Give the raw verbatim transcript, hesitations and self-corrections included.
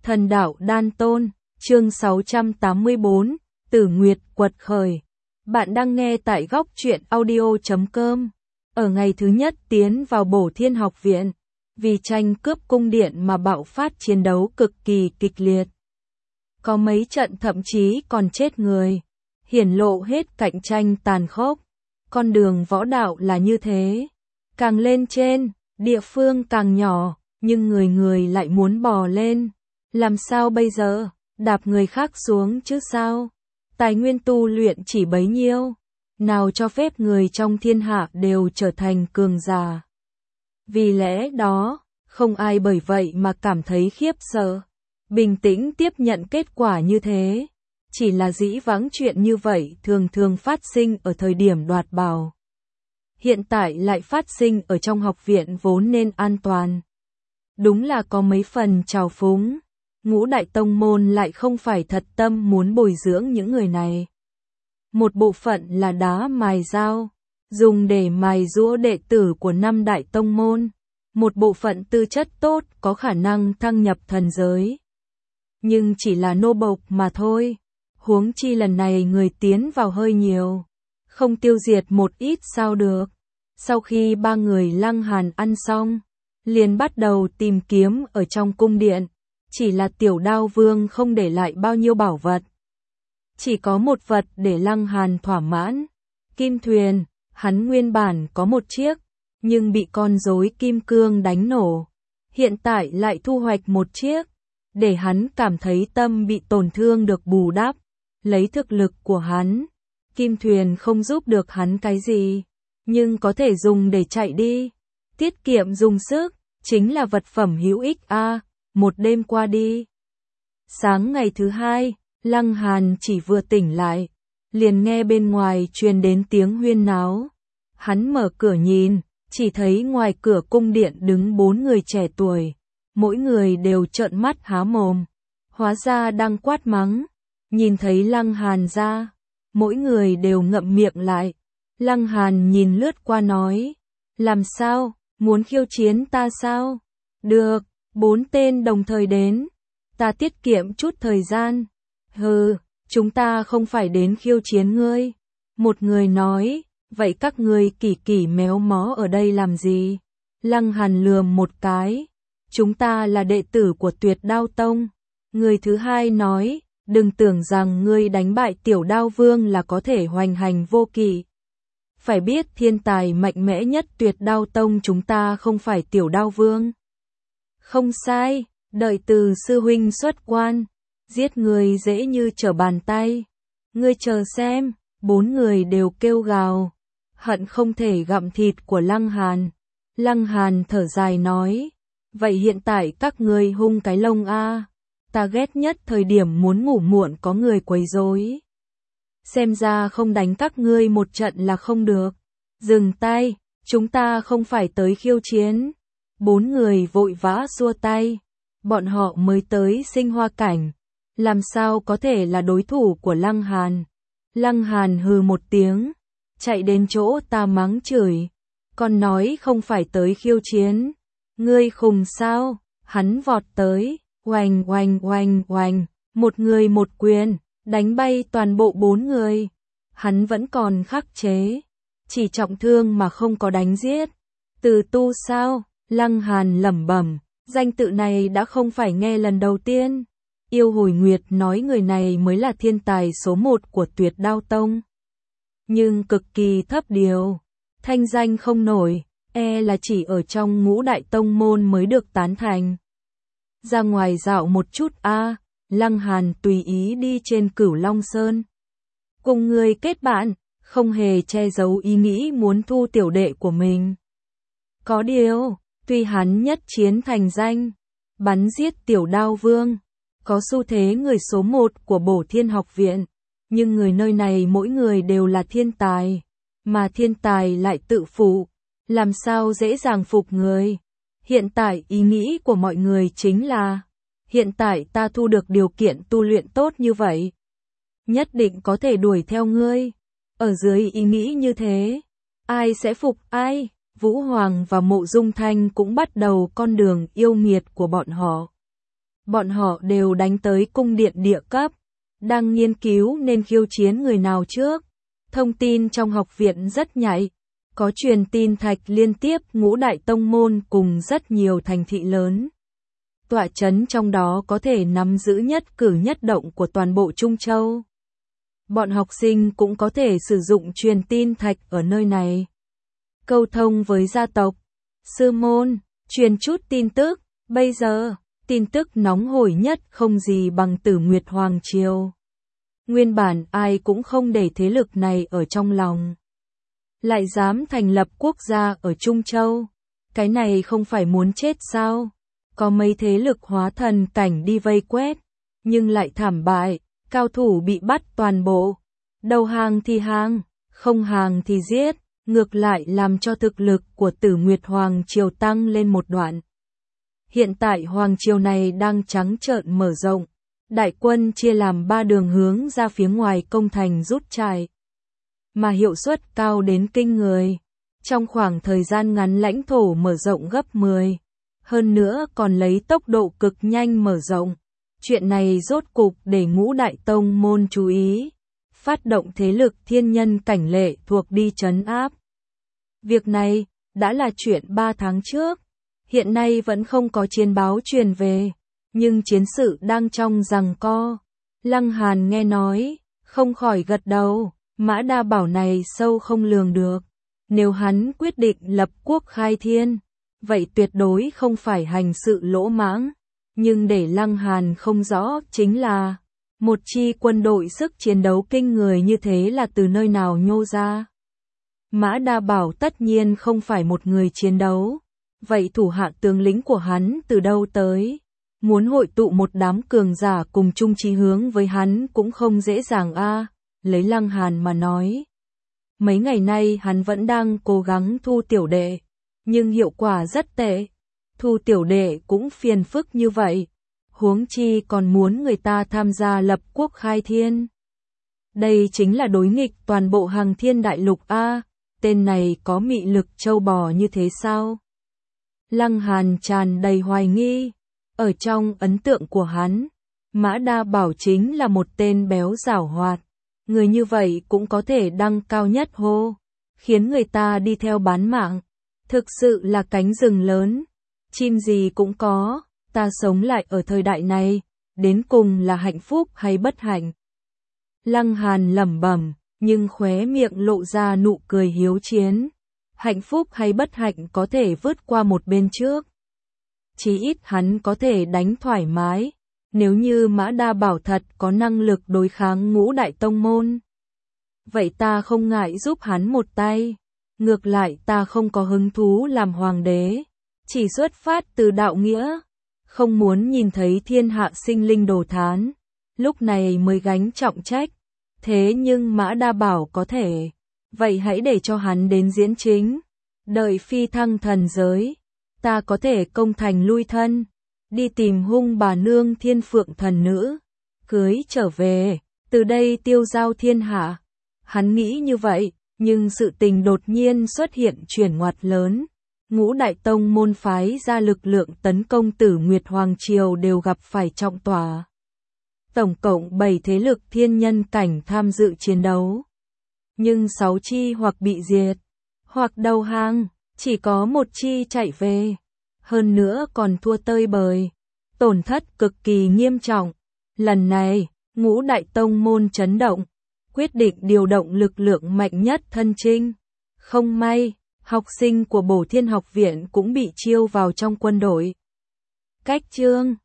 Thần đạo đan tôn, chương sáu trăm tám mươi bốn, Tử Nguyệt quật khởi. Bạn đang nghe tại góc truyện audio chấm com. Ở ngày thứ nhất tiến vào Bổ Thiên Học Viện, vì tranh cướp cung điện mà bạo phát chiến đấu cực kỳ kịch liệt. Có mấy trận thậm chí còn chết người, hiển lộ hết cạnh tranh tàn khốc. Con đường võ đạo là như thế, càng lên trên, địa phương càng nhỏ, nhưng người người lại muốn bò lên. Làm sao bây giờ, đạp người khác xuống chứ sao? Tài nguyên tu luyện chỉ bấy nhiêu, nào cho phép người trong thiên hạ đều trở thành cường giả. Vì lẽ đó, không ai bởi vậy mà cảm thấy khiếp sợ, bình tĩnh tiếp nhận kết quả như thế. Chỉ là dĩ vãng chuyện như vậy thường thường phát sinh ở thời điểm đoạt bảo. Hiện tại lại phát sinh ở trong học viện vốn nên an toàn. Đúng là có mấy phần trào phúng. Ngũ đại tông môn lại không phải thật tâm muốn bồi dưỡng những người này. Một bộ phận là đá mài dao, dùng để mài giũa đệ tử của năm đại tông môn. Một bộ phận tư chất tốt có khả năng thăng nhập thần giới. Nhưng chỉ là nô bộc mà thôi. Huống chi lần này người tiến vào hơi nhiều. Không tiêu diệt một ít sao được. Sau khi ba người Lăng Hàn ăn xong, liền bắt đầu tìm kiếm ở trong cung điện. Chỉ là Tiểu Đao Vương không để lại bao nhiêu bảo vật. Chỉ có một vật để Lăng Hàn thỏa mãn. Kim thuyền, hắn nguyên bản có một chiếc, nhưng bị con rối kim cương đánh nổ. Hiện tại lại thu hoạch một chiếc, để hắn cảm thấy tâm bị tổn thương được bù đắp. Lấy thực lực của hắn, kim thuyền không giúp được hắn cái gì, nhưng có thể dùng để chạy đi. Tiết kiệm dùng sức, chính là vật phẩm hữu ích a. À. Một đêm qua đi. Sáng ngày thứ hai, Lăng Hàn chỉ vừa tỉnh lại, liền nghe bên ngoài truyền đến tiếng huyên náo. Hắn mở cửa nhìn, chỉ thấy ngoài cửa cung điện đứng bốn người trẻ tuổi, mỗi người đều trợn mắt há mồm, hóa ra đang quát mắng. Nhìn thấy Lăng Hàn ra, mỗi người đều ngậm miệng lại. Lăng Hàn nhìn lướt qua nói, làm sao, muốn khiêu chiến ta sao? Được. Bốn tên đồng thời đến, ta tiết kiệm chút thời gian. Hừ, chúng ta không phải đến khiêu chiến ngươi. Một người nói, vậy các ngươi kỳ kỳ méo mó ở đây làm gì? Lăng Hàn lườm một cái, chúng ta là đệ tử của Tuyệt Đao Tông. Người thứ hai nói, đừng tưởng rằng ngươi đánh bại Tiểu Đao Vương là có thể hoành hành vô kỵ. Phải biết thiên tài mạnh mẽ nhất Tuyệt Đao Tông chúng ta không phải Tiểu Đao Vương. Không sai, đợi từ sư huynh xuất quan, giết người dễ như trở bàn tay. Ngươi chờ xem, bốn người đều kêu gào, hận không thể gặm thịt của Lăng Hàn. Lăng Hàn thở dài nói, vậy hiện tại các ngươi hung cái lông a, ta ghét nhất thời điểm muốn ngủ muộn có người quấy rối. Xem ra không đánh các ngươi một trận là không được. Dừng tay, chúng ta không phải tới khiêu chiến. Bốn người vội vã xua tay, bọn họ mới tới sinh hoa cảnh, làm sao có thể là đối thủ của Lăng Hàn. Lăng Hàn hừ một tiếng, chạy đến chỗ ta mắng chửi, còn nói không phải tới khiêu chiến, ngươi khùng sao? Hắn vọt tới, oanh oanh oanh oanh, một người một quyền, đánh bay toàn bộ bốn người. Hắn vẫn còn khắc chế, chỉ trọng thương mà không có đánh giết. Từ tu sao? Lăng Hàn lẩm bẩm, danh tự này đã không phải nghe lần đầu tiên. Yêu Hồi Nguyệt nói người này mới là thiên tài số một của Tuyệt Đao Tông. Nhưng cực kỳ thấp điều, thanh danh không nổi, e là chỉ ở trong ngũ đại tông môn mới được tán thành. Ra ngoài dạo một chút a, à, Lăng Hàn tùy ý đi trên Cửu Long Sơn. Cùng người kết bạn, không hề che giấu ý nghĩ muốn thu tiểu đệ của mình. Có điều, tuy hắn nhất chiến thành danh, bắn giết Tiểu Đao Vương, có xu thế người số một của Bổ Thiên Học Viện, nhưng người nơi này mỗi người đều là thiên tài, mà thiên tài lại tự phụ, làm sao dễ dàng phục người. Hiện tại ý nghĩ của mọi người chính là, hiện tại ta thu được điều kiện tu luyện tốt như vậy, nhất định có thể đuổi theo ngươi. Ở dưới ý nghĩ như thế, ai sẽ phục ai? Vũ Hoàng và Mộ Dung Thanh cũng bắt đầu con đường yêu nghiệt của bọn họ. Bọn họ đều đánh tới cung điện địa cấp, đang nghiên cứu nên khiêu chiến người nào trước. Thông tin trong học viện rất nhạy, có truyền tin thạch liên tiếp ngũ đại tông môn cùng rất nhiều thành thị lớn. Tọa chấn trong đó có thể nắm giữ nhất cử nhất động của toàn bộ Trung Châu. Bọn học sinh cũng có thể sử dụng truyền tin thạch ở nơi này. Câu thông với gia tộc, sư môn, truyền chút tin tức, bây giờ, tin tức nóng hổi nhất không gì bằng Tử Nguyệt Hoàng Triều. Nguyên bản ai cũng không để thế lực này ở trong lòng. Lại dám thành lập quốc gia ở Trung Châu. Cái này không phải muốn chết sao? Có mấy thế lực hóa thần cảnh đi vây quét, nhưng lại thảm bại, cao thủ bị bắt toàn bộ. Đầu hàng thì hàng, không hàng thì giết, ngược lại làm cho thực lực của Tử Nguyệt Hoàng Triều tăng lên một đoạn. Hiện tại Hoàng Triều này đang trắng trợn mở rộng. Đại quân chia làm ba đường hướng ra phía ngoài công thành rút chạy. Mà hiệu suất cao đến kinh người. Trong khoảng thời gian ngắn lãnh thổ mở rộng gấp mười. Hơn nữa còn lấy tốc độ cực nhanh mở rộng. Chuyện này rốt cục để ngũ đại tông môn chú ý. Phát động thế lực thiên nhân cảnh lệ thuộc đi trấn áp. Việc này đã là chuyện ba tháng trước. Hiện nay vẫn không có chiến báo truyền về. Nhưng chiến sự đang trong giằng co. Lăng Hàn nghe nói, không khỏi gật đầu, Mã Đa Bảo này sâu không lường được. Nếu hắn quyết định lập quốc khai thiên, vậy tuyệt đối không phải hành sự lỗ mãng. Nhưng để Lăng Hàn không rõ chính là, một chi quân đội sức chiến đấu kinh người như thế là từ nơi nào nhô ra. Mã Đa Bảo tất nhiên không phải một người chiến đấu. Vậy thủ hạ tướng lĩnh của hắn từ đâu tới? Muốn hội tụ một đám cường giả cùng chung chí hướng với hắn cũng không dễ dàng a. Lấy Lăng Hàn mà nói. Mấy ngày nay hắn vẫn đang cố gắng thu tiểu đệ. Nhưng hiệu quả rất tệ. Thu tiểu đệ cũng phiền phức như vậy. Huống chi còn muốn người ta tham gia lập quốc khai thiên. Đây chính là đối nghịch toàn bộ Hằng Thiên Đại Lục a. Tên này có mị lực trâu bò như thế sao? Lăng Hàn tràn đầy hoài nghi. Ở trong ấn tượng của hắn, Mã Đa Bảo chính là một tên béo giảo hoạt. Người như vậy cũng có thể đăng cao nhất hô, khiến người ta đi theo bán mạng. Thực sự là cánh rừng lớn, chim gì cũng có, ta sống lại ở thời đại này, đến cùng là hạnh phúc hay bất hạnh. Lăng Hàn lẩm bẩm, nhưng khóe miệng lộ ra nụ cười hiếu chiến. Hạnh phúc hay bất hạnh có thể vượt qua một bên trước. Chí ít hắn có thể đánh thoải mái, nếu như Mã Đa Bảo thật có năng lực đối kháng ngũ đại tông môn. Vậy ta không ngại giúp hắn một tay, ngược lại ta không có hứng thú làm hoàng đế, chỉ xuất phát từ đạo nghĩa, không muốn nhìn thấy thiên hạ sinh linh đồ thán, lúc này mới gánh trọng trách. Thế nhưng Mã Đa Bảo có thể, vậy hãy để cho hắn đến diễn chính, đợi phi thăng thần giới. Ta có thể công thành lui thân, đi tìm hung bà nương Thiên Phượng thần nữ, cưới trở về, từ đây tiêu giao thiên hạ. Hắn nghĩ như vậy, nhưng sự tình đột nhiên xuất hiện chuyển ngoặt lớn. Ngũ đại tông môn phái ra lực lượng tấn công Tử Nguyệt Hoàng Triều đều gặp phải trọng tỏa. Tổng cộng bảy thế lực thiên nhân cảnh tham dự chiến đấu. Nhưng sáu chi hoặc bị diệt, hoặc đầu hàng. Chỉ có một chi chạy về, hơn nữa còn thua tơi bời, tổn thất cực kỳ nghiêm trọng. Lần này, ngũ đại tông môn chấn động, quyết định điều động lực lượng mạnh nhất thân chinh. Không may, học sinh của Bổ Thiên học viện cũng bị chiêu vào trong quân đội. Cách chương